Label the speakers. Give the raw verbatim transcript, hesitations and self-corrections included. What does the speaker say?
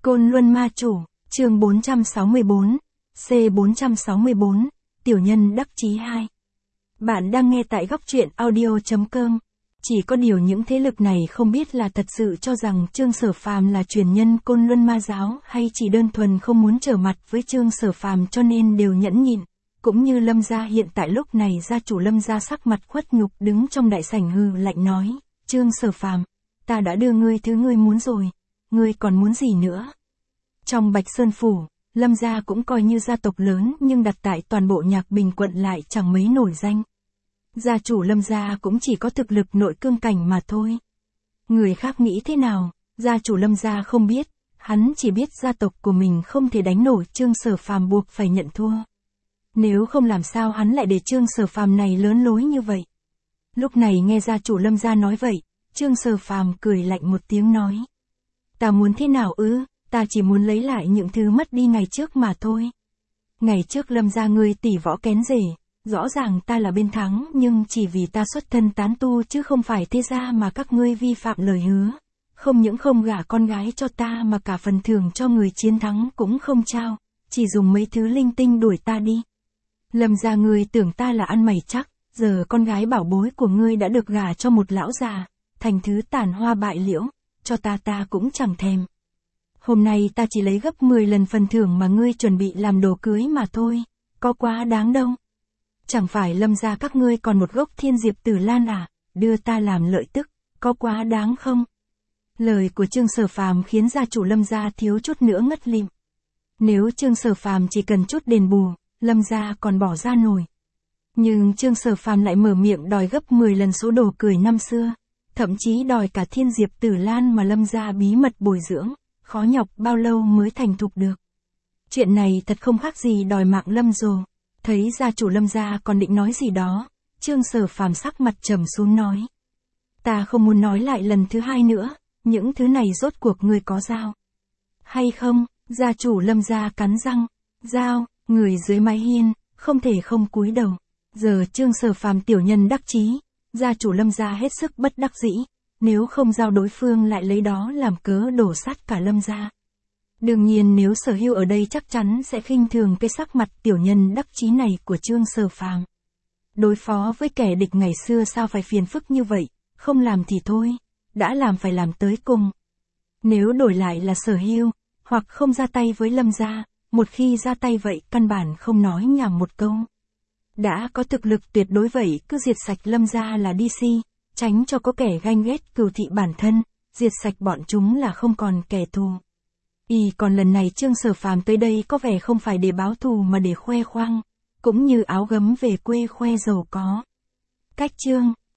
Speaker 1: Côn Luân Ma Chủ, chương bốn trăm sáu mươi bốn, C bốn trăm sáu mươi bốn, Tiểu nhân đắc chí hai. Bạn đang nghe tại góc truyện audio chấm com. Chỉ có điều những thế lực này không biết là thật sự cho rằng Trương Sở Phàm là truyền nhân Côn Luân Ma giáo hay chỉ đơn thuần không muốn trở mặt với Trương Sở Phàm cho nên đều nhẫn nhịn. Cũng như Lâm gia hiện tại lúc này gia chủ Lâm gia sắc mặt khuất nhục đứng trong đại sảnh hừ lạnh nói, Trương Sở Phàm, ta đã đưa ngươi thứ ngươi muốn rồi, ngươi còn muốn gì nữa? Trong Bạch Sơn Phủ, Lâm gia cũng coi như gia tộc lớn nhưng đặt tại toàn bộ Nhạc Bình quận lại chẳng mấy nổi danh. Gia chủ Lâm gia cũng chỉ có thực lực nội cương cảnh mà thôi. Người khác nghĩ thế nào, gia chủ Lâm gia không biết, hắn chỉ biết gia tộc của mình không thể đánh nổi Trương Sở Phàm buộc phải nhận thua. Nếu không làm sao hắn lại để Trương Sở Phàm này lớn lối như vậy. Lúc này nghe gia chủ Lâm gia nói vậy, Trương Sở Phàm cười lạnh một tiếng nói. Ta muốn thế nào ư, ta chỉ muốn lấy lại những thứ mất đi ngày trước mà thôi. Ngày trước Lâm gia ngươi tỷ võ kén rể, rõ ràng ta là bên thắng nhưng chỉ vì ta xuất thân tán tu chứ không phải thế ra mà các ngươi vi phạm lời hứa. Không những không gả con gái cho ta mà cả phần thưởng cho người chiến thắng cũng không trao, chỉ dùng mấy thứ linh tinh đuổi ta đi. Lâm gia ngươi tưởng ta là ăn mày chắc, giờ con gái bảo bối của ngươi đã được gả cho một lão già, thành thứ tàn hoa bại liễu, cho ta ta cũng chẳng thèm. Hôm nay ta chỉ lấy gấp mười lần phần thưởng mà ngươi chuẩn bị làm đồ cưới mà thôi, có quá đáng đâu. Chẳng phải Lâm gia các ngươi còn một gốc thiên diệp tử lan à, đưa ta làm lợi tức, có quá đáng không? Lời của Trương Sở Phàm khiến gia chủ Lâm gia thiếu chút nữa ngất lịm. Nếu Trương Sở Phàm chỉ cần chút đền bù, Lâm gia còn bỏ ra nổi. Nhưng Trương Sở Phàm lại mở miệng đòi gấp mười lần số đồ cười năm xưa, thậm chí đòi cả thiên diệp tử lan mà Lâm gia bí mật bồi dưỡng, khó nhọc bao lâu mới thành thục được. Chuyện này thật không khác gì đòi mạng Lâm rồi. Thấy gia chủ Lâm gia còn định nói gì đó, Trương Sở Phàm sắc mặt trầm xuống nói. Ta không muốn nói lại lần thứ hai nữa, những thứ này rốt cuộc ngươi có giao hay không? Gia chủ Lâm gia cắn răng, giao, người dưới mái hiên, không thể không cúi đầu. Giờ Trương Sở Phàm tiểu nhân đắc chí, gia chủ Lâm gia hết sức bất đắc dĩ, nếu không giao đối phương lại lấy đó làm cớ đổ sát cả Lâm gia. Đương nhiên nếu Sở Hưu ở đây chắc chắn sẽ khinh thường cái sắc mặt tiểu nhân đắc chí này của Trương Sở Phàm. Đối phó với kẻ địch ngày xưa sao phải phiền phức như vậy, không làm thì thôi, đã làm phải làm tới cùng. Nếu đổi lại là Sở Hưu, hoặc không ra tay với Lâm gia, một khi ra tay vậy căn bản không nói nhảm một câu. Đã có thực lực tuyệt đối vậy cứ diệt sạch Lâm gia là đi si, tránh cho có kẻ ganh ghét cừu thị bản thân, diệt sạch bọn chúng là không còn kẻ thù. Y còn lần này Trương Sở Phàm tới đây có vẻ không phải để báo thù mà để khoe khoang, cũng như áo gấm về quê khoe giàu có. Cách chương